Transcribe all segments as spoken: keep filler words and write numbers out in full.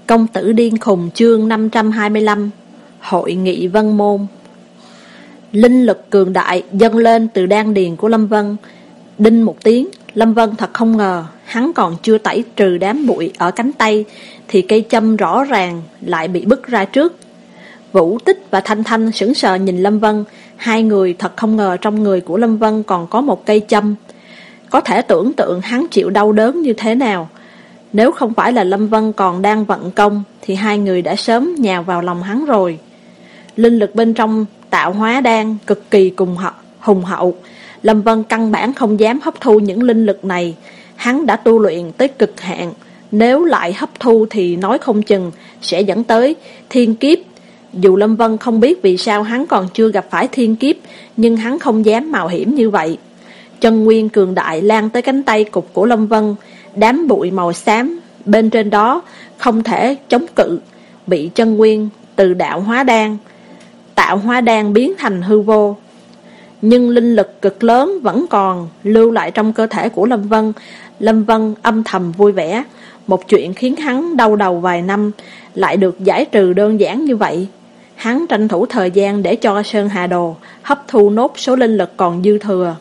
Công tử điên khùng chương năm trăm hai mươi lăm. Hội nghị Vân Môn. Linh lực cường đại dâng lên từ đan điền của Lâm Vân. Đinh một tiếng, Lâm Vân thật không ngờ hắn còn chưa tẩy trừ đám bụi ở cánh tay thì cây châm rõ ràng lại bị bứt ra trước. Vũ Tích và Thanh Thanh sững sờ nhìn Lâm Vân. Hai người thật không ngờ trong người của Lâm Vân còn có một cây châm. Có thể tưởng tượng hắn chịu đau đớn như thế nào. Nếu không phải là Lâm Vân còn đang vận công thì hai người đã sớm nhào vào lòng hắn rồi. Linh lực bên trong tạo hóa đan cực kỳ cùng hậu, hùng hậu. Lâm Vân căn bản không dám hấp thu những linh lực này. Hắn đã tu luyện tới cực hạn, nếu lại hấp thu thì nói không chừng sẽ dẫn tới thiên kiếp. Dù Lâm Vân không biết vì sao hắn còn chưa gặp phải thiên kiếp, nhưng hắn không dám mạo hiểm như vậy. Chân nguyên cường đại lan tới cánh tay cụt của Lâm Vân. Đám bụi màu xám bên trên đó không thể chống cự, bị chân nguyên từ đạo hóa đan tạo hóa đan biến thành hư vô. Nhưng linh lực cực lớn vẫn còn lưu lại trong cơ thể của Lâm Vân. Lâm Vân âm thầm vui vẻ. Một chuyện khiến hắn đau đầu vài năm lại được giải trừ đơn giản như vậy. Hắn tranh thủ thời gian để cho Sơn Hà Đồ hấp thu nốt số linh lực còn dư thừa.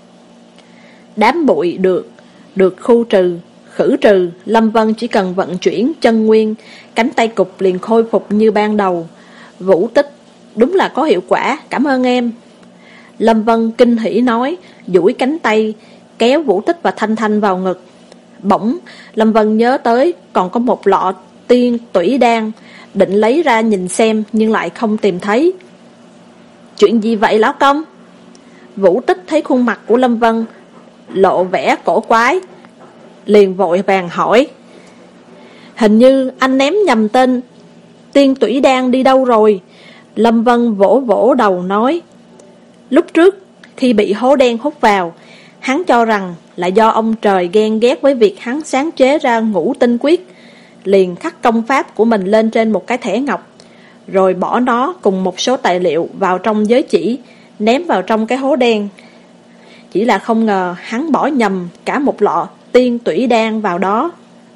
Đám bụi được được khu trừ, khử trừ. Lâm Vân chỉ cần vận chuyển chân nguyên, cánh tay cụt liền khôi phục như ban đầu. Vũ Tích, đúng là có hiệu quả, cảm ơn em. Lâm Vân kinh hỉ nói, duỗi cánh tay kéo Vũ Tích và Thanh Thanh vào ngực. Bỗng Lâm Vân nhớ tới còn có một lọ tiên tủy đan, định lấy ra nhìn xem nhưng lại không tìm thấy. Chuyện gì vậy lão công? Vũ Tích thấy khuôn mặt của Lâm Vân lộ vẻ cổ quái, liền vội vàng hỏi. Hình như anh ném nhầm tên tiên tủy đan đi đâu rồi? Lâm Vân vỗ vỗ đầu nói, lúc trước khi bị hố đen hút vào, hắn cho rằng là do ông trời ghen ghét với việc hắn sáng chế ra ngũ tinh quyết, liền khắc công pháp của mình lên trên một cái thẻ ngọc, rồi bỏ nó cùng một số tài liệu vào trong giới chỉ, ném vào trong cái hố đen. Chỉ là không ngờ hắn bỏ nhầm cả một lọ tiên tủy đan vào đó.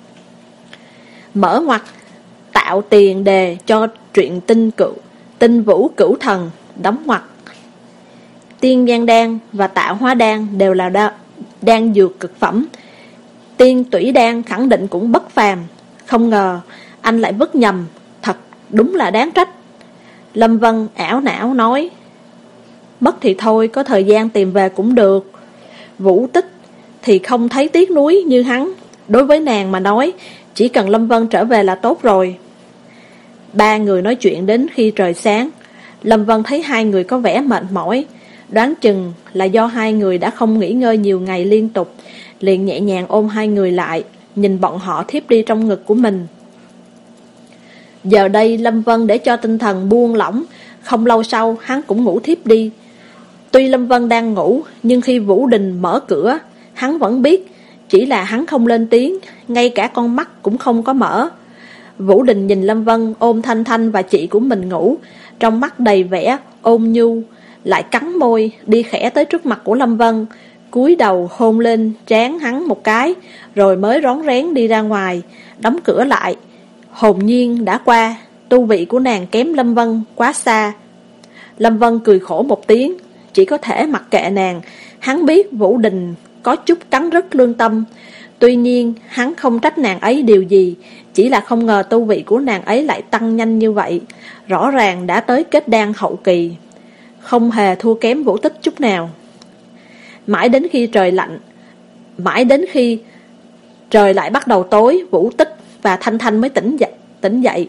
Mở ngoặt, tạo tiền đề cho truyện tinh cựu tinh vũ cửu thần, đóng ngoặt. Tiên gian đan và tạo hóa đan đều là đa, đan dược cực phẩm. Tiên tủy đan khẳng định cũng bất phàm. Không ngờ anh lại vứt nhầm, thật đúng là đáng trách. Lâm Vân ảo não nói, mất thì thôi, có thời gian tìm về cũng được. Vũ Tích thì không thấy tiếc nuối như hắn. Đối với nàng mà nói, chỉ cần Lâm Vân trở về là tốt rồi. Ba người nói chuyện đến khi trời sáng. Lâm Vân thấy hai người có vẻ mệt mỏi, đoán chừng là do hai người đã không nghỉ ngơi nhiều ngày liên tục, liền nhẹ nhàng ôm hai người lại, nhìn bọn họ thiếp đi trong ngực của mình. Giờ đây Lâm Vân để cho tinh thần buông lỏng, không lâu sau hắn cũng ngủ thiếp đi. Tuy Lâm Vân đang ngủ, nhưng khi Vũ Đình mở cửa, hắn vẫn biết, chỉ là hắn không lên tiếng, ngay cả con mắt cũng không có mở. Vũ Đình nhìn Lâm Vân ôm Thanh Thanh và chị của mình ngủ, trong mắt đầy vẻ ôn nhu, lại cắn môi đi khẽ tới trước mặt của Lâm Vân, cúi đầu hôn lên trán hắn một cái, rồi mới rón rén đi ra ngoài, đóng cửa lại. Hồn nhiên đã qua, tu vị của nàng kém Lâm Vân quá xa. Lâm Vân cười khổ một tiếng, chỉ có thể mặc kệ nàng. Hắn biết Vũ Đình có chút cắn rứt lương tâm, tuy nhiên hắn không trách nàng ấy điều gì, chỉ là không ngờ tu vị của nàng ấy lại tăng nhanh như vậy, rõ ràng đã tới kết đan hậu kỳ, không hề thua kém Vũ Tích chút nào. Mãi đến khi trời lạnh, mãi đến khi trời lại bắt đầu tối, Vũ Tích và Thanh Thanh mới tỉnh dậy. Tỉnh dậy.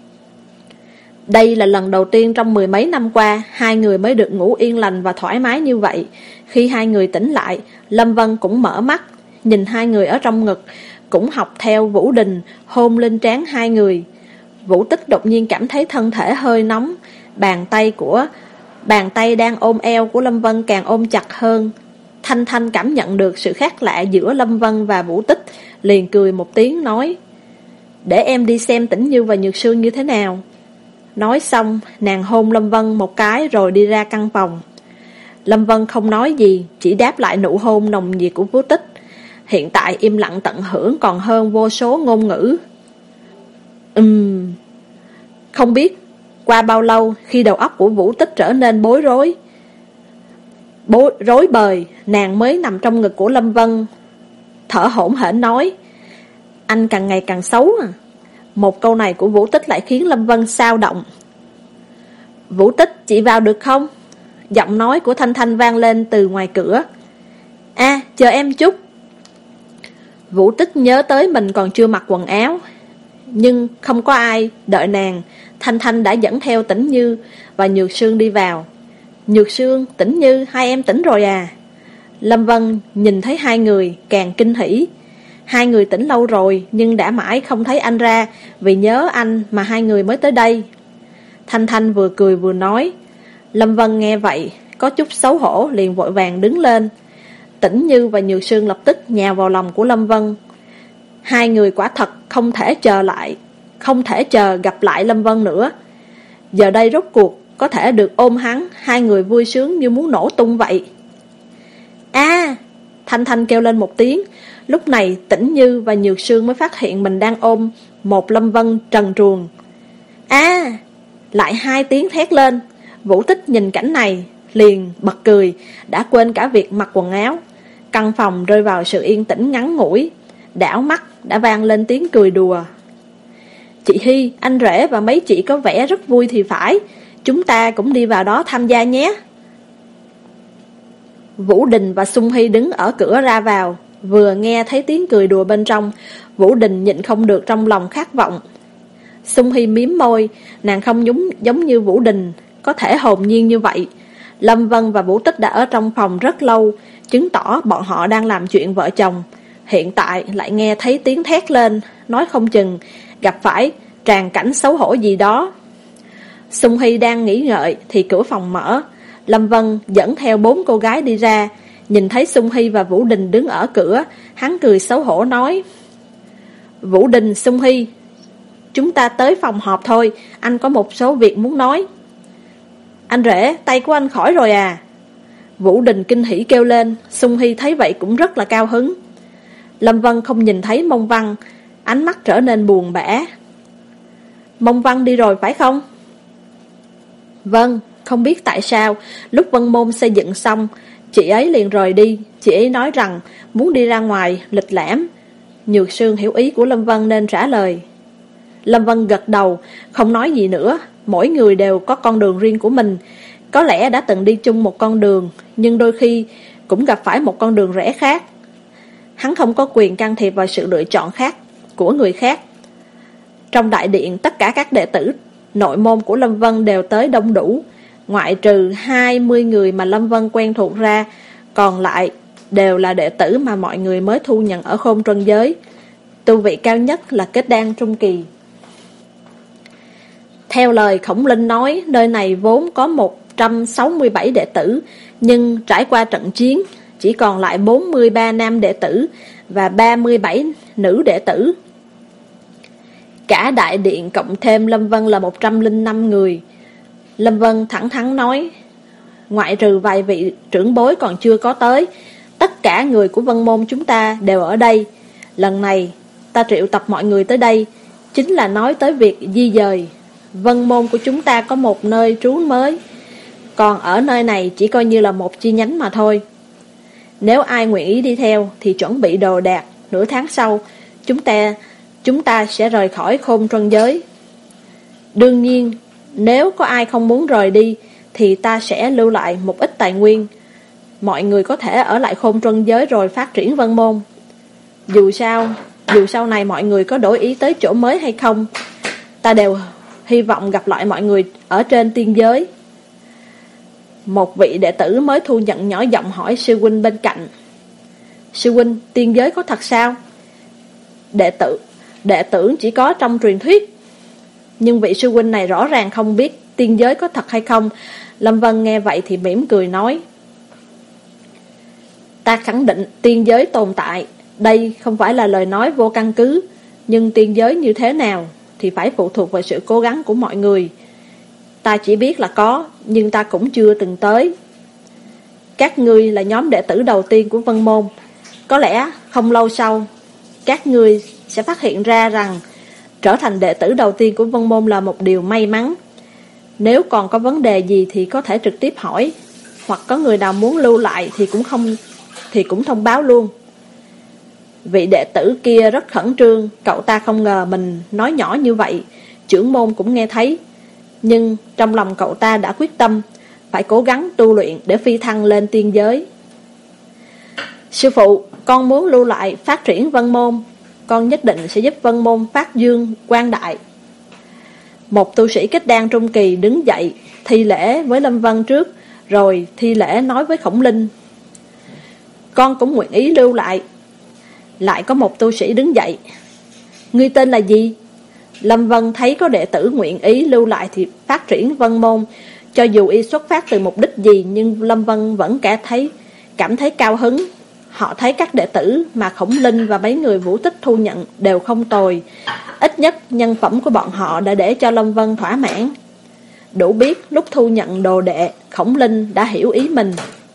Đây là lần đầu tiên trong mười mấy năm qua hai người mới được ngủ yên lành và thoải mái như vậy. Khi hai người tỉnh lại, Lâm Vân cũng mở mắt, nhìn hai người ở trong ngực, cũng học theo Vũ Đình hôn lên trán hai người. Vũ Tích đột nhiên cảm thấy thân thể hơi nóng, bàn tay của bàn tay đang ôm eo của Lâm Vân càng ôm chặt hơn. Thanh Thanh cảm nhận được sự khác lạ giữa Lâm Vân và Vũ Tích, liền cười một tiếng nói, để em đi xem Tĩnh Như và Nhược Sương như thế nào. Nói xong, nàng hôn Lâm Vân một cái rồi đi ra căn phòng. Lâm Vân không nói gì, chỉ đáp lại nụ hôn nồng nhiệt của Vũ Tích. Hiện tại im lặng tận hưởng còn hơn vô số ngôn ngữ. Ừm Không biết qua bao lâu khi đầu óc của Vũ Tích trở nên bối rối bối rối bời, nàng mới nằm trong ngực của Lâm Vân, thở hổn hển nói: "Anh càng ngày càng xấu à." Một câu này của Vũ Tích lại khiến Lâm Vân xao động. "Vũ Tích, chị vào được không?" Giọng nói của Thanh Thanh vang lên từ ngoài cửa. "A, à, chờ em chút." Vũ Tích nhớ tới mình còn chưa mặc quần áo, nhưng không có ai đợi nàng. Thanh Thanh đã dẫn theo Tĩnh Như và Nhược Sương đi vào. "Nhược Sương, Tĩnh Như, hai em tỉnh rồi à?" Lâm Vân nhìn thấy hai người càng kinh hỉ. Hai người tỉnh lâu rồi nhưng đã mãi không thấy anh ra, vì nhớ anh mà hai người mới tới đây. Thanh Thanh vừa cười vừa nói. Lâm Vân nghe vậy có chút xấu hổ, liền vội vàng đứng lên. Tĩnh Như và Nhược Sương lập tức nhào vào lòng của Lâm Vân. Hai người quả thật không thể chờ lại Không thể chờ gặp lại Lâm Vân nữa. Giờ đây rốt cuộc có thể được ôm hắn, hai người vui sướng như muốn nổ tung vậy. "A!" À, Thanh Thanh kêu lên một tiếng. Lúc này Tĩnh Như và Nhược Sương mới phát hiện mình đang ôm một Lâm Vân trần truồng. "A!" À, lại hai tiếng thét lên. Vũ Tích nhìn cảnh này liền bật cười, đã quên cả việc mặc quần áo. Căn phòng rơi vào sự yên tĩnh ngắn ngủi. Đảo mắt đã vang lên tiếng cười đùa. "Chị Hy, anh rể và mấy chị có vẻ rất vui thì phải. Chúng ta cũng đi vào đó tham gia nhé." Vũ Đình và Xung Hy đứng ở cửa ra vào, vừa nghe thấy tiếng cười đùa bên trong, Vũ Đình nhịn không được trong lòng khát vọng. Xung Hy mím môi, nàng không giống, giống như Vũ Đình có thể hồn nhiên như vậy. Lâm Vân và Vũ Tích đã ở trong phòng rất lâu, chứng tỏ bọn họ đang làm chuyện vợ chồng. Hiện tại lại nghe thấy tiếng thét lên, nói không chừng gặp phải tràn cảnh xấu hổ gì đó. Xung Hy đang nghĩ ngợi thì cửa phòng mở. Lâm Vân dẫn theo bốn cô gái đi ra. Nhìn thấy Xung Hy và Vũ Đình đứng ở cửa, hắn cười xấu hổ nói: "Vũ Đình, Xung Hy, chúng ta tới phòng họp thôi, anh có một số việc muốn nói." "Anh rể, tay của anh khỏi rồi à?" Vũ Đình kinh hỉ kêu lên. Xung Hy thấy vậy cũng rất là cao hứng. Lâm Vân không nhìn thấy Mông Văn, ánh mắt trở nên buồn bã. "Mông Văn đi rồi phải không?" "Vâng, không biết tại sao lúc Vân Môn xây dựng xong, chị ấy liền rời đi. Chị ấy nói rằng muốn đi ra ngoài lịch lãm." Nhược Sương hiểu ý của Lâm Vân nên trả lời. Lâm Vân gật đầu, không nói gì nữa. Mỗi người đều có con đường riêng của mình. Có lẽ đã từng đi chung một con đường, nhưng đôi khi cũng gặp phải một con đường rẽ khác. Hắn không có quyền can thiệp vào sự lựa chọn khác của người khác. Trong đại điện, tất cả các đệ tử nội môn của Lâm Vân đều tới đông đủ. Ngoại trừ hai mươi người mà Lâm Vân quen thuộc ra, còn lại đều là đệ tử mà mọi người mới thu nhận ở Khôn Trân Giới. Tu vị cao nhất là kết đan trung kỳ. Theo lời Khổng Linh nói, nơi này vốn có một trăm sáu mươi bảy đệ tử, nhưng trải qua trận chiến, chỉ còn lại bốn mươi ba nam đệ tử và ba mươi bảy nữ đệ tử. Cả đại điện cộng thêm Lâm Vân là một trăm lẻ năm người. Lâm Vân thẳng thắn nói, ngoại trừ vài vị trưởng bối còn chưa có tới, tất cả người của Vân Môn chúng ta đều ở đây. Lần này ta triệu tập mọi người tới đây chính là nói tới việc di dời. Vân Môn của chúng ta có một nơi trú mới, còn ở nơi này chỉ coi như là một chi nhánh mà thôi. Nếu ai nguyện ý đi theo thì chuẩn bị đồ đạc, nửa tháng sau chúng ta chúng ta sẽ rời khỏi Khôn Trân Giới. Đương nhiên, nếu có ai không muốn rời đi thì ta sẽ lưu lại một ít tài nguyên. Mọi người có thể ở lại Khôn Trân Giới rồi phát triển Vân Môn. Dù sao, dù sau này mọi người có đổi ý tới chỗ mới hay không, ta đều hy vọng gặp lại mọi người ở trên tiên giới. Một vị đệ tử mới thu nhận nhỏ giọng hỏi sư huynh bên cạnh. Sư huynh, tiên giới có thật sao? Đệ tử Đệ tử chỉ có trong truyền thuyết. Nhưng vị sư huynh này rõ ràng không biết tiên giới có thật hay không. Lâm Vân nghe vậy thì mỉm cười nói, ta khẳng định tiên giới tồn tại. Đây không phải là lời nói vô căn cứ, nhưng tiên giới như thế nào thì phải phụ thuộc vào sự cố gắng của mọi người. Ta chỉ biết là có, nhưng ta cũng chưa từng tới. Các ngươi là nhóm đệ tử đầu tiên của Vân Môn. Có lẽ không lâu sau các ngươi sẽ phát hiện ra rằng Trở thành đệ tử đầu tiên của Vân Môn là một điều may mắn. Nếu còn có vấn đề gì thì có thể trực tiếp hỏi, hoặc có người nào muốn lưu lại thì cũng không thì cũng thông báo luôn. Vị đệ tử kia rất khẩn trương, cậu ta không ngờ mình nói nhỏ như vậy, trưởng môn cũng nghe thấy. Nhưng trong lòng cậu ta đã quyết tâm phải cố gắng tu luyện để phi thăng lên tiên giới. Sư phụ, con muốn lưu lại phát triển Vân Môn, con nhất định sẽ giúp Vân Môn phát dương quang đại. Một tu sĩ kết đan trung kỳ đứng dậy thi lễ với Lâm Vân trước, rồi thi lễ nói với Khổng Linh: Con cũng nguyện ý lưu lại. Lại có một tu sĩ đứng dậy: Ngươi tên là gì? Lâm Vân thấy có đệ tử nguyện ý lưu lại thì phát triển Vân Môn, cho dù y xuất phát từ mục đích gì, nhưng Lâm Vân vẫn cả thấy cảm thấy cao hứng. Họ thấy các đệ tử mà Khổng Linh và mấy người Vũ Tích thu nhận đều không tồi, ít nhất nhân phẩm của bọn họ đã để cho Lâm Vân thỏa mãn. Đủ biết lúc thu nhận đồ đệ, Khổng Linh đã hiểu ý mình.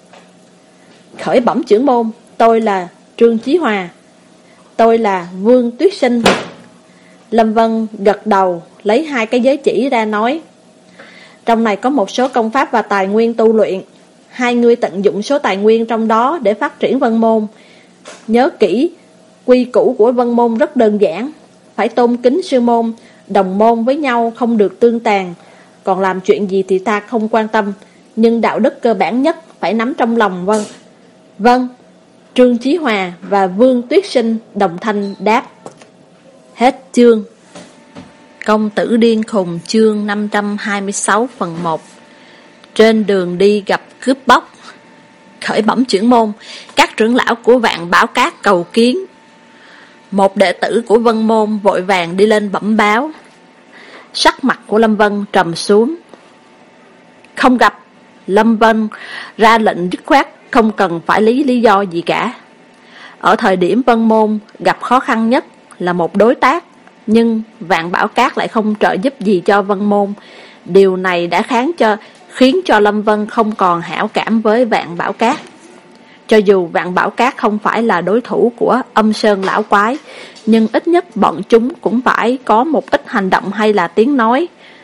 Khởi bẩm trưởng môn, tôi là Trương Chí Hòa. Tôi là Vương Tuyết Sinh. Lâm Vân gật đầu, lấy hai cái giới chỉ ra nói: Trong này có một số công pháp và tài nguyên tu luyện, hai người tận dụng số tài nguyên trong đó để phát triển Vân Môn. Nhớ kỹ, quy củ của Vân Môn rất đơn giản, phải tôn kính sư môn, đồng môn với nhau không được tương tàn. Còn làm chuyện gì thì ta không quan tâm, nhưng đạo đức cơ bản nhất phải nắm trong lòng. Vâng. Vâng. Trương Chí Hòa và Vương Tuyết Sinh đồng thanh đáp. Hết chương. Công tử điên khùng chương năm trăm hai mươi sáu phần một. Trên đường đi gặp cướp bóc. Khởi bẩm trưởng môn, các trưởng lão của Vạn Bảo Các cầu kiến. Một đệ tử của Vân Môn vội vàng đi lên bẩm báo. Sắc mặt của Lâm Vân trầm xuống. Không gặp. Lâm Vân ra lệnh dứt khoát, không cần phải lý lý do gì cả. Ở thời điểm Vân Môn gặp khó khăn nhất là một đối tác, nhưng Vạn Bảo Các lại không trợ giúp gì cho Vân Môn. Điều này đã kháng cho, khiến cho Lâm Vân không còn hảo cảm với Vạn Bảo Các. Cho dù Vạn Bảo Các không phải là đối thủ của Âm Sơn Lão Quái, nhưng ít nhất bọn chúng cũng phải có một ít hành động hay là tiếng nói.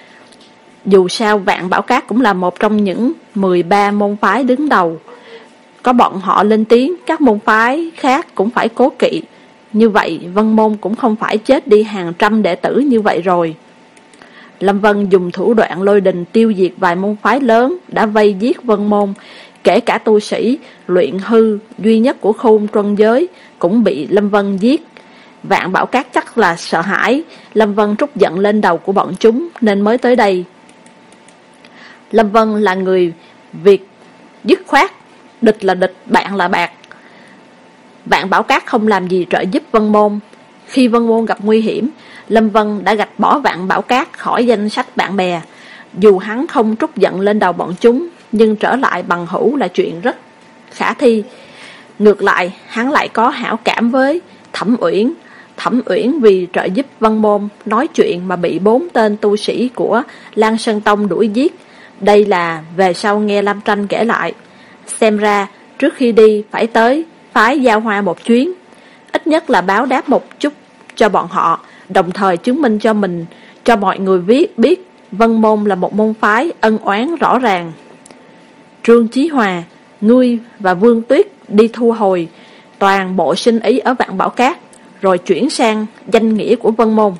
Dù sao Vạn Bảo Các cũng là một trong những mười ba môn phái đứng đầu. Có bọn họ lên tiếng, các môn phái khác cũng phải cố kỵ. Như vậy Vân Môn cũng không phải chết đi hàng trăm đệ tử như vậy rồi. Lâm Vân dùng thủ đoạn lôi đình tiêu diệt vài môn phái lớn đã vây giết Vân Môn. Kể cả tu sĩ luyện hư duy nhất của Khôn Truân Giới cũng bị Lâm Vân giết. Vạn Bảo Các chắc là sợ hãi Lâm Vân trút giận lên đầu của bọn chúng nên mới tới đây. Lâm Vân là người việc dứt khoát, địch là địch, bạn là bạn. Vạn Bảo Các không làm gì trợ giúp Vân Môn. Khi Vân Môn gặp nguy hiểm, Lâm Vân đã gạch bỏ Vạn Bảo Các khỏi danh sách bạn bè. Dù hắn không trút giận lên đầu bọn chúng, nhưng trở lại bằng hữu là chuyện rất khả thi. Ngược lại, hắn lại có hảo cảm với Thẩm Uyển. Thẩm Uyển vì trợ giúp Vân Môn nói chuyện mà bị bốn tên tu sĩ của Lan Sơn Tông đuổi giết. Đây là về sau nghe Lam Tranh kể lại. Xem ra trước khi đi phải tới phái Giao Hoa một chuyến, ít nhất là báo đáp một chút cho bọn họ, đồng thời chứng minh cho mình, cho mọi người biết biết Vân Môn là một môn phái ân oán rõ ràng. Trương Chí Hòa, ngươi và Vương Tuyết đi thu hồi toàn bộ sinh ý ở Vạn Bảo Các, rồi chuyển sang danh nghĩa của Vân Môn.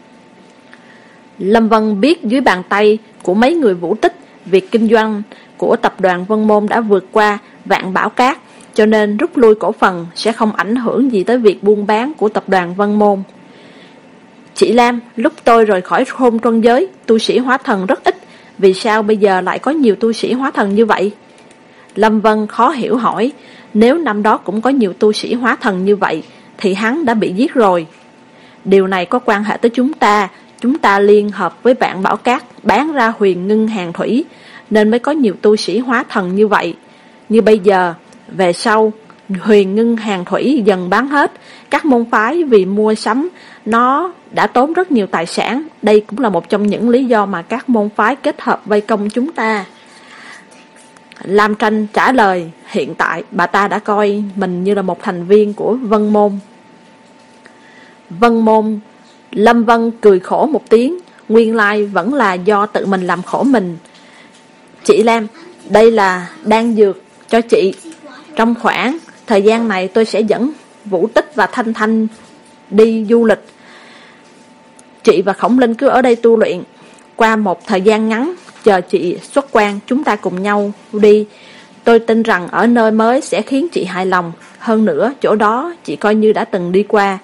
Lâm Vân biết dưới bàn tay của mấy người Vũ Tích, việc kinh doanh của tập đoàn Vân Môn đã vượt qua Vạn Bảo Các, cho nên rút lui cổ phần sẽ không ảnh hưởng gì tới việc buôn bán của tập đoàn Vân Môn. Chị Lam, lúc tôi rời khỏi Khôn Truân Giới, tu sĩ hóa thần rất ít, vì sao bây giờ lại có nhiều tu sĩ hóa thần như vậy? Lâm Vân khó hiểu hỏi, nếu năm đó cũng có nhiều tu sĩ hóa thần như vậy, thì hắn đã bị giết rồi. Điều này có quan hệ tới chúng ta, chúng ta liên hợp với Vạn Bảo Các bán ra Huyền Ngưng Hàng Thủy, nên mới có nhiều tu sĩ hóa thần như vậy. Như bây giờ, về sau, Huyền Ngưng Hàng Thủy dần bán hết, các môn phái vì mua sắm nó đã tốn rất nhiều tài sản. Đây cũng là một trong những lý do mà các môn phái kết hợp vây công chúng ta. Lam Tranh trả lời, hiện tại bà ta đã coi mình như là một thành viên của Vân Môn. Vân Môn Lâm Vân cười khổ một tiếng, nguyên lai vẫn là do tự mình làm khổ mình. Chị Lam, đây là đan dược cho chị. Trong khoảng thời gian này tôi sẽ dẫn Vũ Tích và Thanh Thanh đi du lịch. Chị và Khổng Linh cứ ở đây tu luyện. Qua một thời gian ngắn, chờ chị xuất quan, chúng ta cùng nhau đi. Tôi tin rằng ở nơi mới sẽ khiến chị hài lòng. Hơn nữa, chỗ đó chị coi như đã từng đi qua.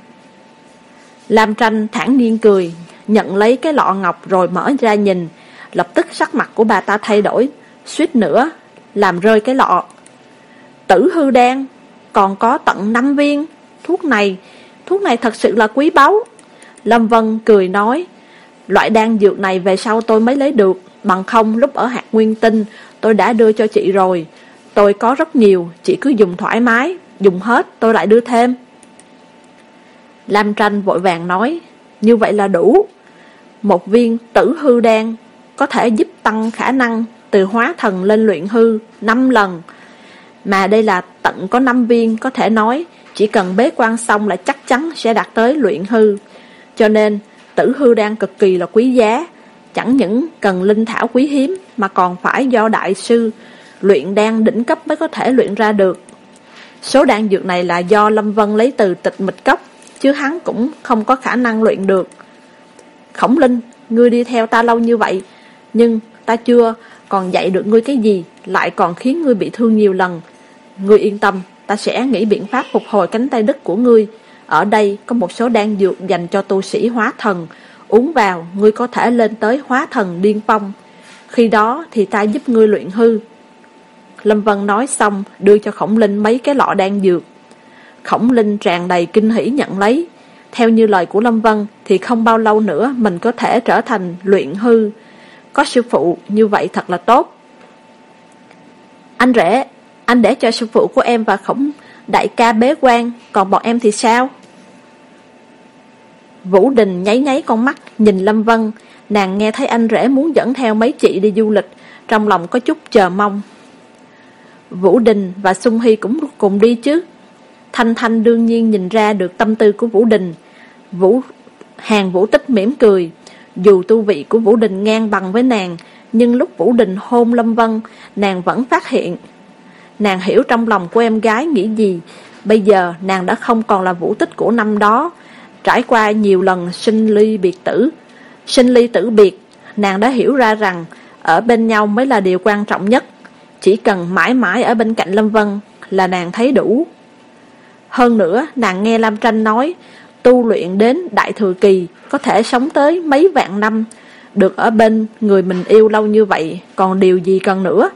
Lam Tranh thản nhiên cười, nhận lấy cái lọ ngọc rồi mở ra nhìn. Lập tức sắc mặt của bà ta thay đổi, suýt nữa làm rơi cái lọ. Tử hư đan, còn có tận năm viên. Thuốc này, thuốc này thật sự là quý báu. Lâm Vân cười nói, loại đan dược này về sau tôi mới lấy được, bằng không lúc ở hạt nguyên tinh tôi đã đưa cho chị rồi. Tôi có rất nhiều, chị cứ dùng thoải mái, dùng hết tôi lại đưa thêm. Lam Tranh vội vàng nói, như vậy là đủ. Một viên tử hư đan có thể giúp tăng khả năng từ hóa thần lên luyện hư năm lần. Mà đây là tận có năm viên, có thể nói chỉ cần bế quan xong là chắc chắn sẽ đạt tới luyện hư. Cho nên tử hư đan cực kỳ là quý giá, chẳng những cần linh thảo quý hiếm mà còn phải do đại sư luyện đan đỉnh cấp mới có thể luyện ra được. Số đan dược này là do Lâm Vân lấy từ Tịch Mịch Cốc, chứ hắn cũng không có khả năng luyện được. Khổng Linh, ngươi đi theo ta lâu như vậy, nhưng ta chưa còn dạy được ngươi cái gì, lại còn khiến ngươi bị thương nhiều lần. Ngươi yên tâm, ta sẽ nghĩ biện pháp phục hồi cánh tay đứt của ngươi. Ở đây có một số đan dược dành cho tu sĩ hóa thần, uống vào ngươi có thể lên tới hóa thần điên phong. Khi đó thì ta giúp ngươi luyện hư. Lâm Vân nói xong đưa cho Khổng Linh mấy cái lọ đan dược. Khổng Linh tràn đầy kinh hỉ nhận lấy. Theo như lời của Lâm Vân thì không bao lâu nữa mình có thể trở thành luyện hư. Có sư phụ như vậy thật là tốt. Anh rể, anh để cho sư phụ của em và Khổng đại ca bế quan, còn bọn em thì sao? Vũ Đình nháy nháy con mắt nhìn Lâm Vân. Nàng nghe thấy anh rể muốn dẫn theo mấy chị đi du lịch, trong lòng có chút chờ mong. Vũ Đình và Xuân Hy cũng cùng đi chứ. Thanh Thanh đương nhiên nhìn ra được tâm tư của Vũ Đình. Vũ Hàng Vũ Tích mỉm cười. Dù tu vị của Vũ Đình ngang bằng với nàng, nhưng lúc Vũ Đình hôn Lâm Vân, nàng vẫn phát hiện. Nàng hiểu trong lòng của em gái nghĩ gì. Bây giờ nàng đã không còn là Vũ Tích của năm đó. Trải qua nhiều lần sinh ly biệt tử, sinh ly tử biệt, nàng đã hiểu ra rằng ở bên nhau mới là điều quan trọng nhất. Chỉ cần mãi mãi ở bên cạnh Lâm Vân là nàng thấy đủ. Hơn nữa nàng nghe Lam Tranh nói, tu luyện đến đại thừa kỳ có thể sống tới mấy vạn năm. Được ở bên người mình yêu lâu như vậy, còn điều gì cần nữa.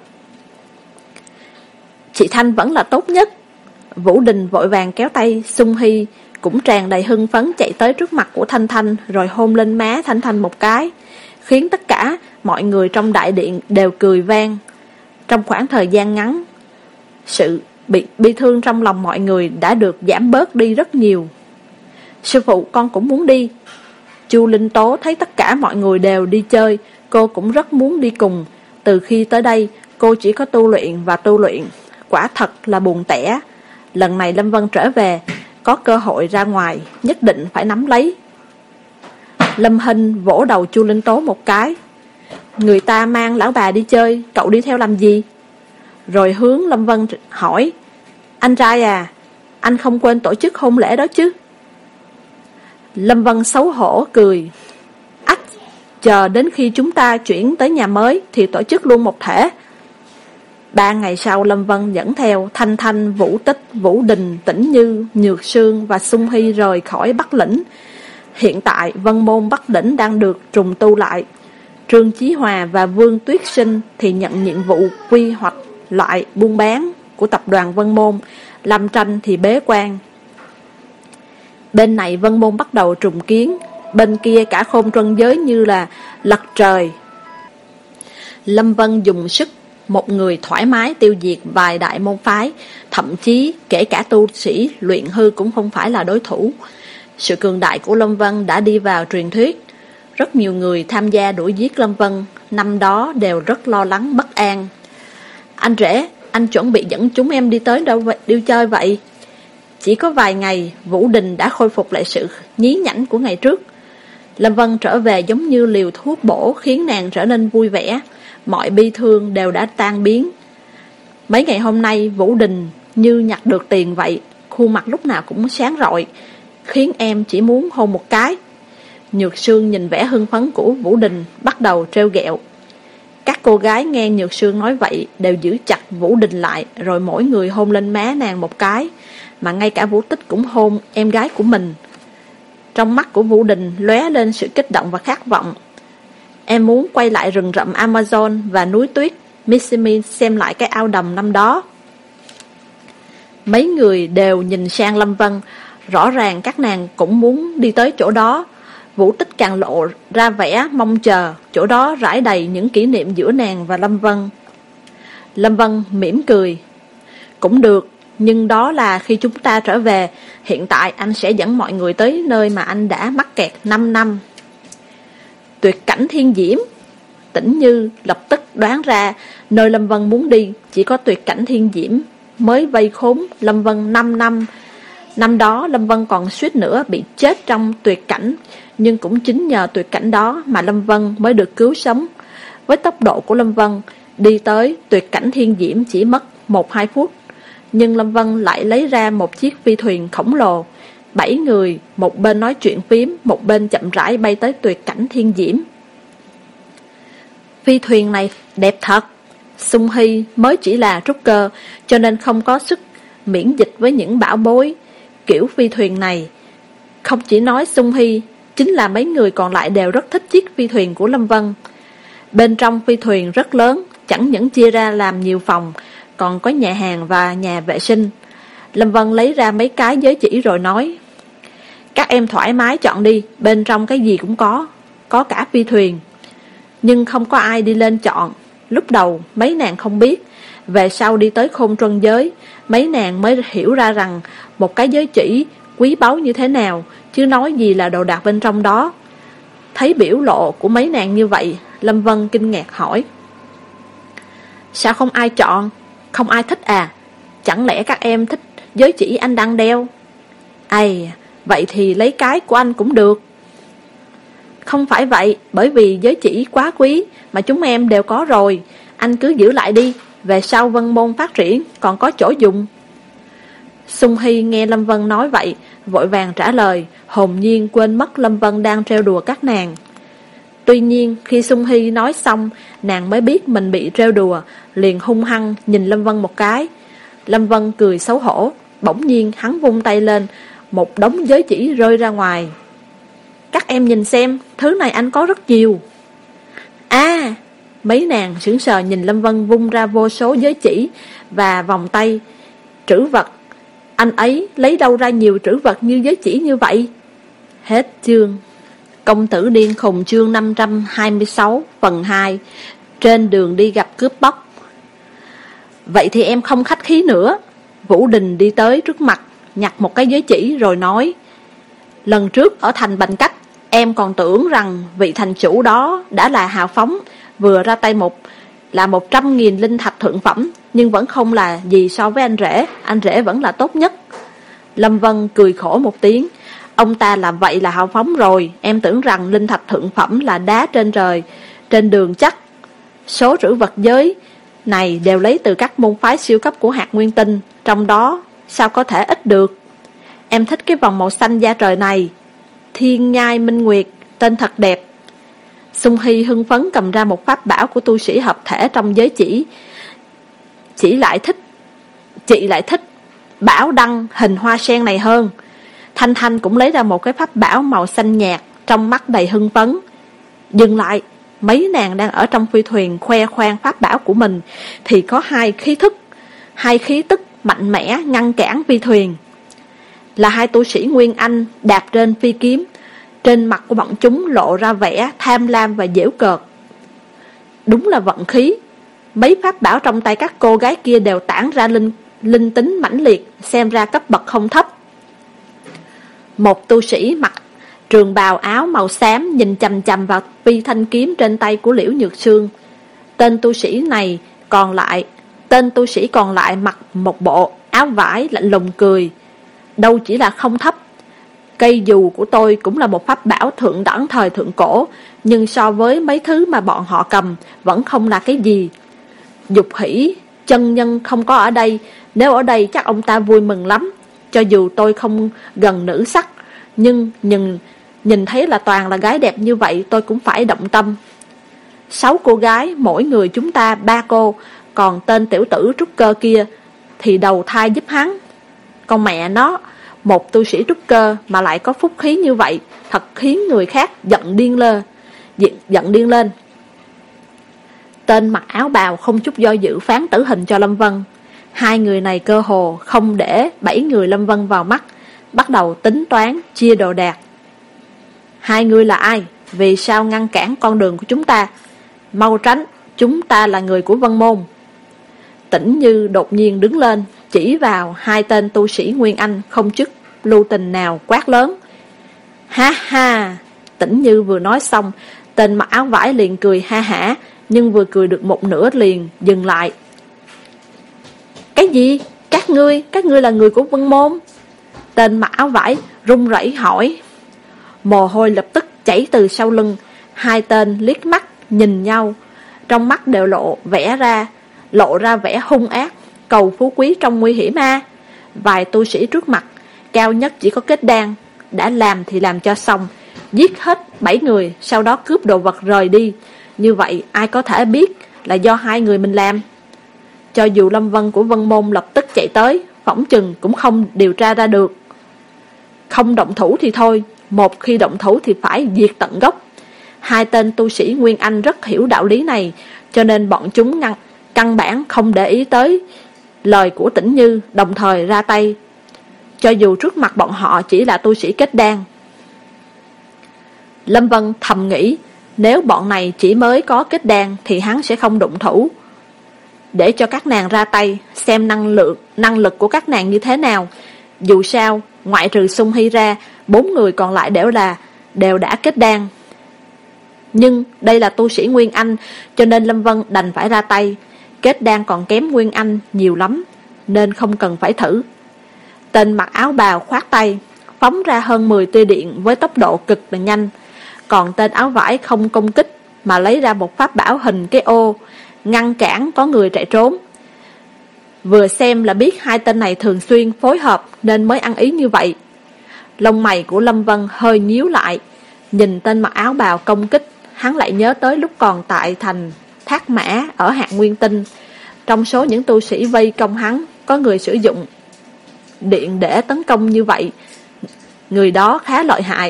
Chị Thanh vẫn là tốt nhất. Vũ Đình vội vàng kéo tay Xuân Hy, cũng tràn đầy hưng phấn chạy tới trước mặt của Thanh Thanh, rồi hôn lên má Thanh Thanh một cái, khiến tất cả mọi người trong đại điện đều cười vang. Trong khoảng thời gian ngắn, sự bị bi thương trong lòng mọi người đã được giảm bớt đi rất nhiều. Sư phụ, con cũng muốn đi. Chu Linh Tố thấy tất cả mọi người đều đi chơi, cô cũng rất muốn đi cùng. Từ khi tới đây, cô chỉ có tu luyện và tu luyện, quả thật là buồn tẻ. Lần này Lâm Vân trở về, có cơ hội ra ngoài, nhất định phải nắm lấy. Lâm Hinh vỗ đầu Chu Linh Tố một cái. Người ta mang lão bà đi chơi, cậu đi theo làm gì? Rồi hướng Lâm Vân hỏi, anh trai à, anh không quên tổ chức hôn lễ đó chứ? Lâm Vân xấu hổ cười, ách, chờ đến khi chúng ta chuyển tới nhà mới thì tổ chức luôn một thể. Ba ngày sau, Lâm Vân dẫn theo Thanh Thanh, Vũ Tích, Vũ Đình, Tĩnh Như, Nhược Sương và Xuân Hy rời khỏi Bắc Lĩnh. Hiện tại Vân Môn Bắc Lĩnh đang được trùng tu lại. Trương Chí Hòa và Vương Tuyết Sinh thì nhận nhiệm vụ quy hoạch lại buôn bán của tập đoàn Vân Môn. Lâm Tranh thì bế quan. Bên này Vân Môn bắt đầu trùng kiến, bên kia cả Khôn Trân Giới như là lật trời. Lâm Vân dùng sức một người thoải mái tiêu diệt vài đại môn phái, thậm chí kể cả tu sĩ luyện hư cũng không phải là đối thủ. Sự cường đại của Lâm Vân đã đi vào truyền thuyết. Rất nhiều người tham gia đuổi giết Lâm Vân năm đó đều rất lo lắng bất an. Anh rể, anh chuẩn bị dẫn chúng em đi tới đâu vậy, đi chơi vậy? Chỉ có vài ngày, Vũ Đình đã khôi phục lại sự nhí nhảnh của ngày trước. Lâm Vân trở về giống như liều thuốc bổ khiến nàng trở nên vui vẻ, mọi bi thương đều đã tan biến. Mấy ngày hôm nay Vũ Đình như nhặt được tiền vậy, khuôn mặt lúc nào cũng sáng rọi, khiến em chỉ muốn hôn một cái. Nhược Sương nhìn vẻ hưng phấn của Vũ Đình, bắt đầu trêu ghẹo. Các cô gái nghe Nhược Sương nói vậy đều giữ chặt Vũ Đình lại, rồi mỗi người hôn lên má nàng một cái, mà ngay cả Vũ Tích cũng hôn em gái của mình. Trong mắt của Vũ Đình lóe lên sự kích động và khát vọng. Em muốn quay lại rừng rậm Amazon và núi tuyết Mississippi xem lại cái ao đầm năm đó. Mấy người đều nhìn sang Lâm Vân, rõ ràng các nàng cũng muốn đi tới chỗ đó. Vũ Tích càng lộ ra vẻ mong chờ, chỗ đó rải đầy những kỷ niệm giữa nàng và Lâm Vân. Lâm Vân mỉm cười. Cũng được, nhưng đó là khi chúng ta trở về. Hiện tại anh sẽ dẫn mọi người tới nơi mà anh đã mắc kẹt năm năm. Tuyệt cảnh thiên diễm. Tĩnh Như lập tức đoán ra nơi Lâm Vân muốn đi chỉ có tuyệt cảnh thiên diễm mới vây khốn Lâm Vân năm năm. Năm đó Lâm Vân còn suýt nữa bị chết trong tuyệt cảnh, nhưng cũng chính nhờ tuyệt cảnh đó mà Lâm Vân mới được cứu sống. Với tốc độ của Lâm Vân, đi tới tuyệt cảnh thiên diễm chỉ mất một hai phút, nhưng Lâm Vân lại lấy ra một chiếc phi thuyền khổng lồ. Bảy người, một bên nói chuyện phím, một bên chậm rãi bay tới tuyệt cảnh thiên diễm. Phi thuyền này đẹp thật. Sung Hy mới chỉ là trúc cơ, cho nên không có sức miễn dịch với những bão bối kiểu phi thuyền này. Không chỉ nói Sung Hy, chính là mấy người còn lại đều rất thích chiếc phi thuyền của Lâm Vân. Bên trong phi thuyền rất lớn, chẳng những chia ra làm nhiều phòng, còn có nhà hàng và nhà vệ sinh. Lâm Vân lấy ra mấy cái giới chỉ rồi nói: các em thoải mái chọn đi, bên trong cái gì cũng có, có cả phi thuyền. Nhưng không có ai đi lên chọn. Lúc đầu mấy nàng không biết, về sau đi tới Khôn Truân Giới, mấy nàng mới hiểu ra rằng một cái giới chỉ quý báu như thế nào, chứ nói gì là đồ đạc bên trong đó. Thấy biểu lộ của mấy nàng như vậy, Lâm Vân kinh ngạc hỏi: sao không ai chọn? Không ai thích à? Chẳng lẽ các em thích giới chỉ anh đang đeo? Ây, vậy thì lấy cái của anh cũng được. Không phải vậy, bởi vì giới chỉ quá quý mà chúng em đều có rồi. Anh cứ giữ lại đi, về sau Vân Môn phát triển còn có chỗ dùng. Sung Hy nghe Lâm Vân nói vậy, vội vàng trả lời, hồn nhiên quên mất Lâm Vân đang trêu đùa các nàng. Tuy nhiên khi Sung Hy nói xong, nàng mới biết mình bị trêu đùa, liền hung hăng nhìn Lâm Vân một cái. Lâm Vân cười xấu hổ, bỗng nhiên hắn vung tay lên, một đống giới chỉ rơi ra ngoài. Các em nhìn xem, thứ này anh có rất nhiều. À, mấy nàng sững sờ nhìn Lâm Vân vung ra vô số giới chỉ và vòng tay, trữ vật. Anh ấy lấy đâu ra nhiều trữ vật như giới chỉ như vậy? Hết chương. Công tử điên khùng chương năm trăm hai mươi sáu phần hai. Trên đường đi gặp cướp bóc. Vậy thì em không khách khí nữa. Vũ Đình đi tới trước mặt, nhặt một cái giới chỉ rồi nói: lần trước ở thành Bành Cách, em còn tưởng rằng vị thành chủ đó đã là hào phóng, vừa ra tay một là một trăm nghìn linh thạch thượng phẩm, nhưng vẫn không là gì so với anh rể. Anh rể vẫn là tốt nhất. Lâm Vân cười khổ một tiếng. Ông ta làm vậy là hào phóng rồi. Em tưởng rằng linh thạch thượng phẩm là đá trên trời, trên đường chắc. Số trữ vật giới này đều lấy từ các môn phái siêu cấp của hạt nguyên tinh, trong đó sao có thể ít được. Em thích cái vòng màu xanh da trời này, Thiên Nhai Minh Nguyệt, tên thật đẹp. Sung Hy hưng phấn cầm ra một pháp bảo của tu sĩ hợp thể trong giới chỉ. Chỉ lại thích Chị lại thích bảo đăng hình hoa sen này hơn. Thanh Thanh cũng lấy ra một cái pháp bảo màu xanh nhạt, trong mắt đầy hưng phấn. Dừng lại, mấy nàng đang ở trong phi thuyền khoe khoang pháp bảo của mình, thì có hai khí thức Hai khí tức mạnh mẽ ngăn cản phi thuyền. Là hai tu sĩ Nguyên Anh đạp trên phi kiếm. Trên mặt của bọn chúng lộ ra vẻ tham lam và giễu cợt. Đúng là vận khí. Mấy pháp bảo trong tay các cô gái kia đều tản ra linh, linh tính mãnh liệt, xem ra cấp bậc không thấp. Một tu sĩ mặc trường bào áo màu xám nhìn chằm chằm vào phi thanh kiếm trên tay của Liễu Nhược Sương. Tên tu sĩ này còn lại Tên tu sĩ còn lại mặc một bộ áo vải lạnh lùng cười. đâu chỉ là không thấp. Cây dù của tôi cũng là một pháp bảo thượng đẳng thời thượng cổ, nhưng so với mấy thứ mà bọn họ cầm vẫn không là cái gì. Dục hỷ chân nhân không có ở đây, nếu ở đây chắc ông ta vui mừng lắm. Cho dù tôi không gần nữ sắc, nhưng nhìn, nhìn thấy là toàn là gái đẹp như vậy tôi cũng phải động tâm. Sáu cô gái, mỗi người chúng ta ba cô, còn tên tiểu tử trúc cơ kia thì đầu thai giúp hắn. Con mẹ nó, một tu sĩ trúc cơ mà lại có phúc khí như vậy, thật khiến người khác giận điên lên. Giận điên lên. Tên mặc áo bào không chút do dự phán tử hình cho Lâm Vân. Hai người này cơ hồ không để bảy người Lâm Vân vào mắt, bắt đầu tính toán chia đồ đạc. Hai người là ai? Vì sao ngăn cản con đường của chúng ta? Mau tránh, chúng ta là người của Vân Môn. Tĩnh Như đột nhiên đứng lên, chỉ vào hai tên tu sĩ Nguyên Anh không chức lưu tình nào quát lớn. Ha ha! Tĩnh Như vừa nói xong, tên mặc áo vải liền cười ha hả, nhưng vừa cười được một nửa liền dừng lại. Cái gì? Các ngươi, các ngươi là người của Vân Môn? Tên mặc áo vải run rẩy hỏi. Mồ hôi lập tức chảy từ sau lưng. Hai tên liếc mắt nhìn nhau, trong mắt đều lộ vẻ ra lộ ra vẻ hung ác. Cầu phú quý trong nguy hiểm a. Vài tu sĩ trước mặt, cao nhất chỉ có kết đan, đã làm thì làm cho xong, giết hết bảy người, sau đó cướp đồ vật rời đi. Như vậy ai có thể biết là do hai người mình làm? Cho dù Lâm Vân của Vân Môn lập tức chạy tới, phỏng chừng cũng không điều tra ra được. Không động thủ thì thôi, một khi động thủ thì phải diệt tận gốc. Hai tên tu sĩ Nguyên Anh rất hiểu đạo lý này, cho nên bọn chúng ngăn, căn bản không để ý tới lời của Tĩnh Như, đồng thời ra tay. Cho dù trước mặt bọn họ chỉ là tu sĩ kết đan. Lâm Vân thầm nghĩ, nếu bọn này chỉ mới có kết đan thì hắn sẽ không động thủ, để cho các nàng ra tay, xem năng lượng, năng lực của các nàng như thế nào. Dù sao, ngoại trừ Sung Hy ra, bốn người còn lại đều là đều đã kết đan. Nhưng đây là tu sĩ Nguyên Anh, cho nên Lâm Vân đành phải ra tay. Kết đan còn kém Nguyên Anh nhiều lắm, nên không cần phải thử. Tên mặc áo bào khoát tay, phóng ra hơn mười tia điện với tốc độ cực là nhanh. Còn tên áo vải không công kích, mà lấy ra một pháp bảo hình cái ô, ngăn cản có người chạy trốn. Vừa xem là biết hai tên này thường xuyên phối hợp nên mới ăn ý như vậy. Lông mày của Lâm Vân hơi nhíu lại, nhìn tên mặc áo bào công kích, hắn lại nhớ tới lúc còn tại thành Thác Mã ở hạt Nguyên Tinh. Trong số những tu sĩ vây công hắn, có người sử dụng điện để tấn công như vậy. Người đó khá lợi hại.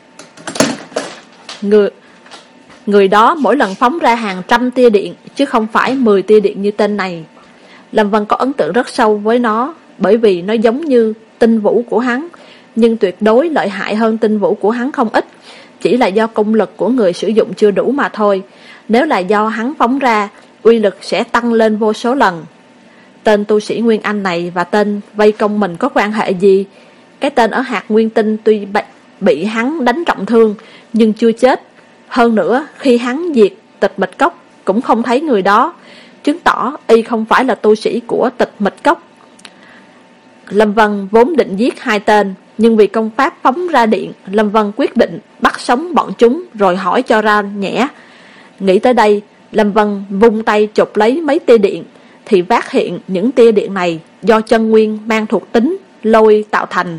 Người, người đó mỗi lần phóng ra hàng trăm tia điện, chứ không phải mười tia điện như tên này. Lâm Vân có ấn tượng rất sâu với nó, bởi vì nó giống như tinh vũ của hắn, nhưng tuyệt đối lợi hại hơn tinh vũ của hắn không ít. Chỉ là do công lực của người sử dụng chưa đủ mà thôi. Nếu là do hắn phóng ra, uy lực sẽ tăng lên vô số lần. Tên tu sĩ Nguyên Anh này và tên vây công mình có quan hệ gì? Cái tên ở hạt Nguyên Tinh tuy bị hắn đánh trọng thương, nhưng chưa chết. Hơn nữa, khi hắn diệt Tịch Mịch Cốc cũng không thấy người đó, chứng tỏ y không phải là tu sĩ của Tịch Mịch Cốc. Lâm Vân vốn định giết hai tên, nhưng vì công pháp phóng ra điện, Lâm Vân quyết định bắt sống bọn chúng rồi hỏi cho ra nhẽ. Nghĩ tới đây, Lâm Vân vung tay chụp lấy mấy tia điện, thì phát hiện những tia điện này do chân nguyên mang thuộc tính lôi tạo thành.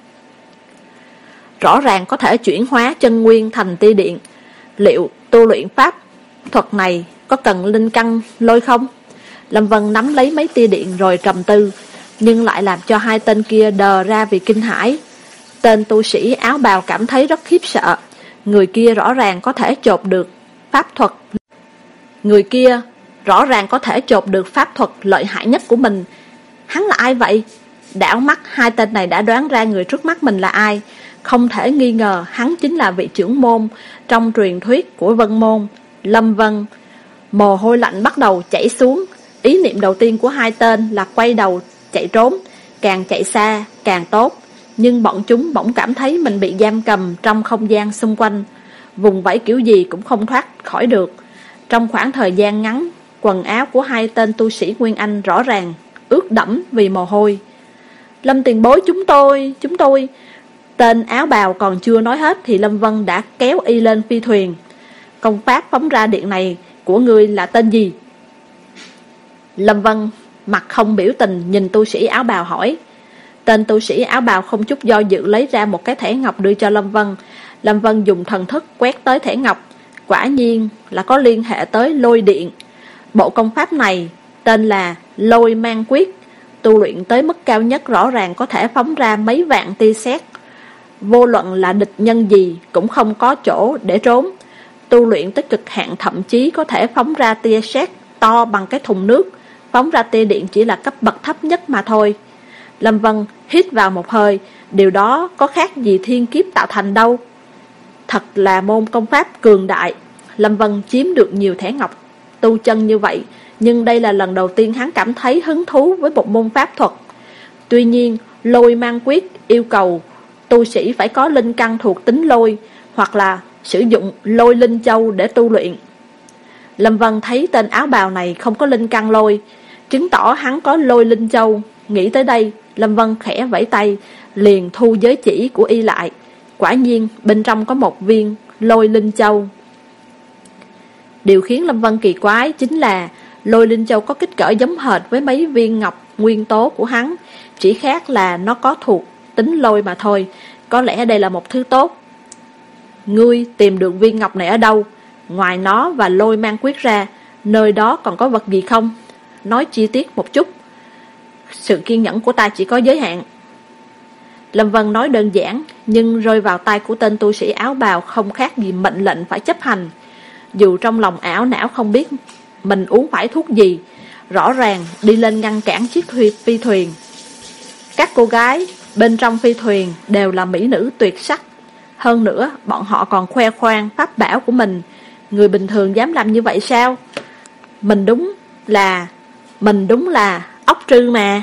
Rõ ràng có thể chuyển hóa chân nguyên thành tia điện. Liệu tu luyện pháp thuật này có cần linh căn lôi không? Lâm Vân nắm lấy mấy tia điện rồi trầm tư, nhưng lại làm cho hai tên kia đờ ra vì kinh hãi. Tên tu sĩ áo bào cảm thấy rất khiếp sợ. Người kia rõ ràng có thể chộp được pháp thuật Người kia rõ ràng có thể chộp được pháp thuật lợi hại nhất của mình. Hắn là ai vậy? Đảo mắt, hai tên này đã đoán ra người trước mắt mình là ai. Không thể nghi ngờ hắn chính là vị trưởng môn trong truyền thuyết của Vân Môn, Lâm Vân. Mồ hôi lạnh bắt đầu chảy xuống. Ý niệm đầu tiên của hai tên là quay đầu chạy trốn, càng chạy xa càng tốt. Nhưng bọn chúng bỗng cảm thấy mình bị giam cầm trong không gian xung quanh, vùng vẫy kiểu gì cũng không thoát khỏi được. Trong khoảng thời gian ngắn, quần áo của hai tên tu sĩ Nguyên Anh rõ ràng ướt đẫm vì mồ hôi. Lâm tiền bối, chúng tôi, chúng tôi. Tên áo bào còn chưa nói hết thì Lâm Vân đã kéo y lên phi thuyền. Công pháp phóng ra điện này của ngươi là tên gì? Lâm Vân mặt không biểu tình nhìn tu sĩ áo bào hỏi. Tên tu sĩ áo bào không chút do dự lấy ra một cái thẻ ngọc đưa cho Lâm Vân. Lâm Vân dùng thần thức quét tới thẻ ngọc, quả nhiên là có liên hệ tới lôi điện. Bộ công pháp này tên là Lôi Mang Quyết, tu luyện tới mức cao nhất rõ ràng có thể phóng ra mấy vạn tia sét. Vô luận là địch nhân gì cũng không có chỗ để trốn. Tu luyện tới cực hạn thậm chí có thể phóng ra tia sét to bằng cái thùng nước. Phóng ra tia điện chỉ là cấp bậc thấp nhất mà thôi. Lâm Vân hít vào một hơi, điều đó có khác gì thiên kiếp tạo thành đâu. Thật là môn công pháp cường đại. Lâm Vân chiếm được nhiều thẻ ngọc tu chân như vậy, nhưng đây là lần đầu tiên hắn cảm thấy hứng thú với một môn pháp thuật. Tuy nhiên, Lôi Mang Quyết yêu cầu tu sĩ phải có linh căn thuộc tính lôi, hoặc là sử dụng lôi linh châu để tu luyện. Lâm Vân thấy tên áo bào này không có linh căn lôi, chứng tỏ hắn có lôi linh châu. Nghĩ tới đây, Lâm Vân khẽ vẫy tay, liền thu giới chỉ của y lại. Quả nhiên, bên trong có một viên lôi linh châu. Điều khiến Lâm Vân kỳ quái chính là lôi linh châu có kích cỡ giống hệt với mấy viên ngọc nguyên tố của hắn, chỉ khác là nó có thuộc tính lôi mà thôi. Có lẽ đây là một thứ tốt. Ngươi tìm được viên ngọc này ở đâu? Ngoài nó và Lôi Mang Quyết ra, nơi đó còn có vật gì không? Nói chi tiết một chút. Sự kiên nhẫn của ta chỉ có giới hạn. Lâm Vân nói đơn giản, nhưng rơi vào tay của tên tu sĩ áo bào không khác gì mệnh lệnh phải chấp hành. Dù trong lòng ảo não không biết mình uống phải thuốc gì, rõ ràng đi lên ngăn cản chiếc phi thuyền. Các cô gái bên trong phi thuyền đều là mỹ nữ tuyệt sắc. Hơn nữa, bọn họ còn khoe khoang pháp bảo của mình. Người bình thường dám làm như vậy sao? Mình đúng là Mình đúng là ốc trư mà.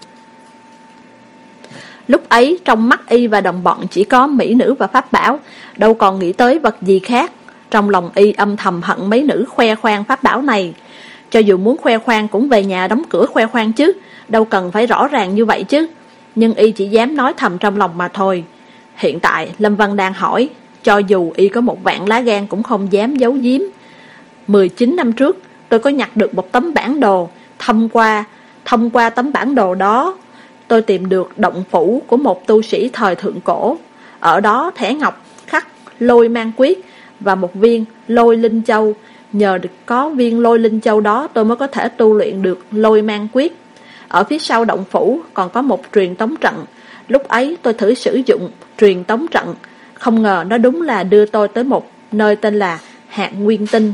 Lúc ấy trong mắt y và đồng bọn chỉ có mỹ nữ và pháp bảo, đâu còn nghĩ tới vật gì khác. Trong lòng y âm thầm hận mấy nữ khoe khoang pháp bảo này. Cho dù muốn khoe khoang cũng về nhà đóng cửa khoe khoang chứ, đâu cần phải rõ ràng như vậy chứ. Nhưng y chỉ dám nói thầm trong lòng mà thôi. Hiện tại Lâm Vân đang hỏi, cho dù y có một vạn lá gan cũng không dám giấu giếm. mười chín năm trước tôi có nhặt được một tấm bản đồ. Thông qua Thông qua tấm bản đồ đó, tôi tìm được động phủ của một tu sĩ thời thượng cổ. Ở đó thẻ ngọc khắc Lôi Mang Quyết và một viên lôi linh châu. Nhờ được có viên lôi linh châu đó, tôi mới có thể tu luyện được Lôi Mang Quyết. Ở phía sau động phủ còn có một truyền tống trận. Lúc ấy tôi thử sử dụng truyền tống trận, không ngờ nó đúng là đưa tôi tới một nơi tên là Hạt Nguyên Tinh.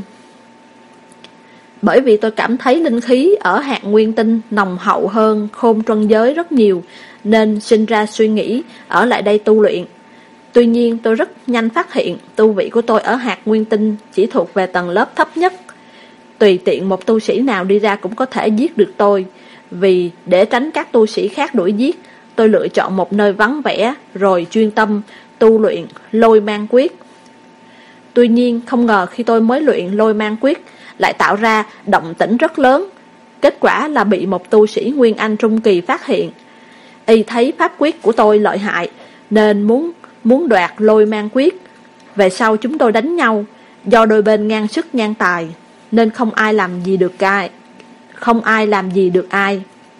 Bởi vì tôi cảm thấy linh khí ở Hạt Nguyên Tinh nồng hậu hơn Khôn Truân Giới rất nhiều, nên sinh ra suy nghĩ ở lại đây tu luyện. Tuy nhiên tôi rất nhanh phát hiện tu vị của tôi ở Hạt Nguyên Tinh chỉ thuộc về tầng lớp thấp nhất. Tùy tiện một tu sĩ nào đi ra cũng có thể giết được tôi. Vì để tránh các tu sĩ khác đuổi giết, tôi lựa chọn một nơi vắng vẻ rồi chuyên tâm tu luyện Lôi Mang Quyết. Tuy nhiên không ngờ khi tôi mới luyện Lôi Mang Quyết lại tạo ra động tĩnh rất lớn. Kết quả là bị một tu sĩ Nguyên Anh Trung Kỳ phát hiện. Y thấy pháp quyết của tôi lợi hại nên muốn muốn đoạt Lôi Mang Quyết. Về sau chúng tôi đánh nhau. Do đôi bên ngang sức ngang tài nên không ai làm gì được ai Không ai làm gì được ai.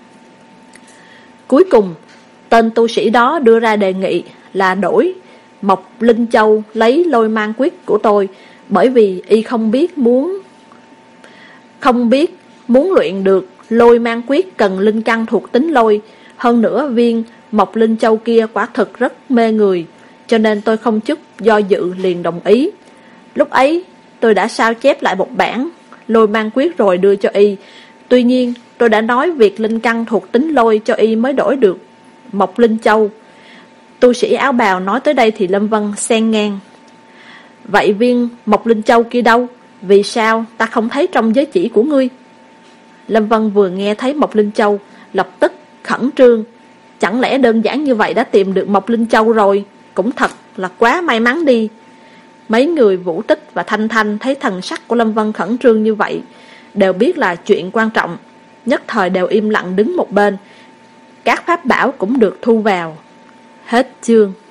Cuối cùng tên tu sĩ đó đưa ra đề nghị là đổi Mộc Linh Châu lấy Lôi Mang Quyết của tôi. Bởi vì y không biết muốn Không biết muốn luyện được Lôi Mang Quyết cần linh căn thuộc tính lôi. Hơn nữa viên Mộc Linh Châu kia quả thực rất mê người, cho nên tôi không chút do dự liền đồng ý. Lúc ấy tôi đã sao chép lại một bản Lôi Mang Quyết rồi đưa cho y. Tuy nhiên tôi đã nói việc linh căn thuộc tính lôi cho y mới đổi được Mộc Linh Châu. Tu sĩ áo bào nói tới đây thì Lâm Vân xen ngang. Vậy viên Mộc Linh Châu kia đâu? Vì sao ta không thấy trong giới chỉ của ngươi? Lâm Vân vừa nghe thấy Mộc Linh Châu lập tức khẩn trương. Chẳng lẽ đơn giản như vậy đã tìm được Mộc Linh Châu rồi? Cũng thật là quá may mắn đi. Mấy người Vũ Tích và Thanh Thanh thấy thần sắc của Lâm Vân khẩn trương như vậy, đều biết là chuyện quan trọng, nhất thời đều im lặng đứng một bên. các pháp bảo cũng được thu vào. Hết chương.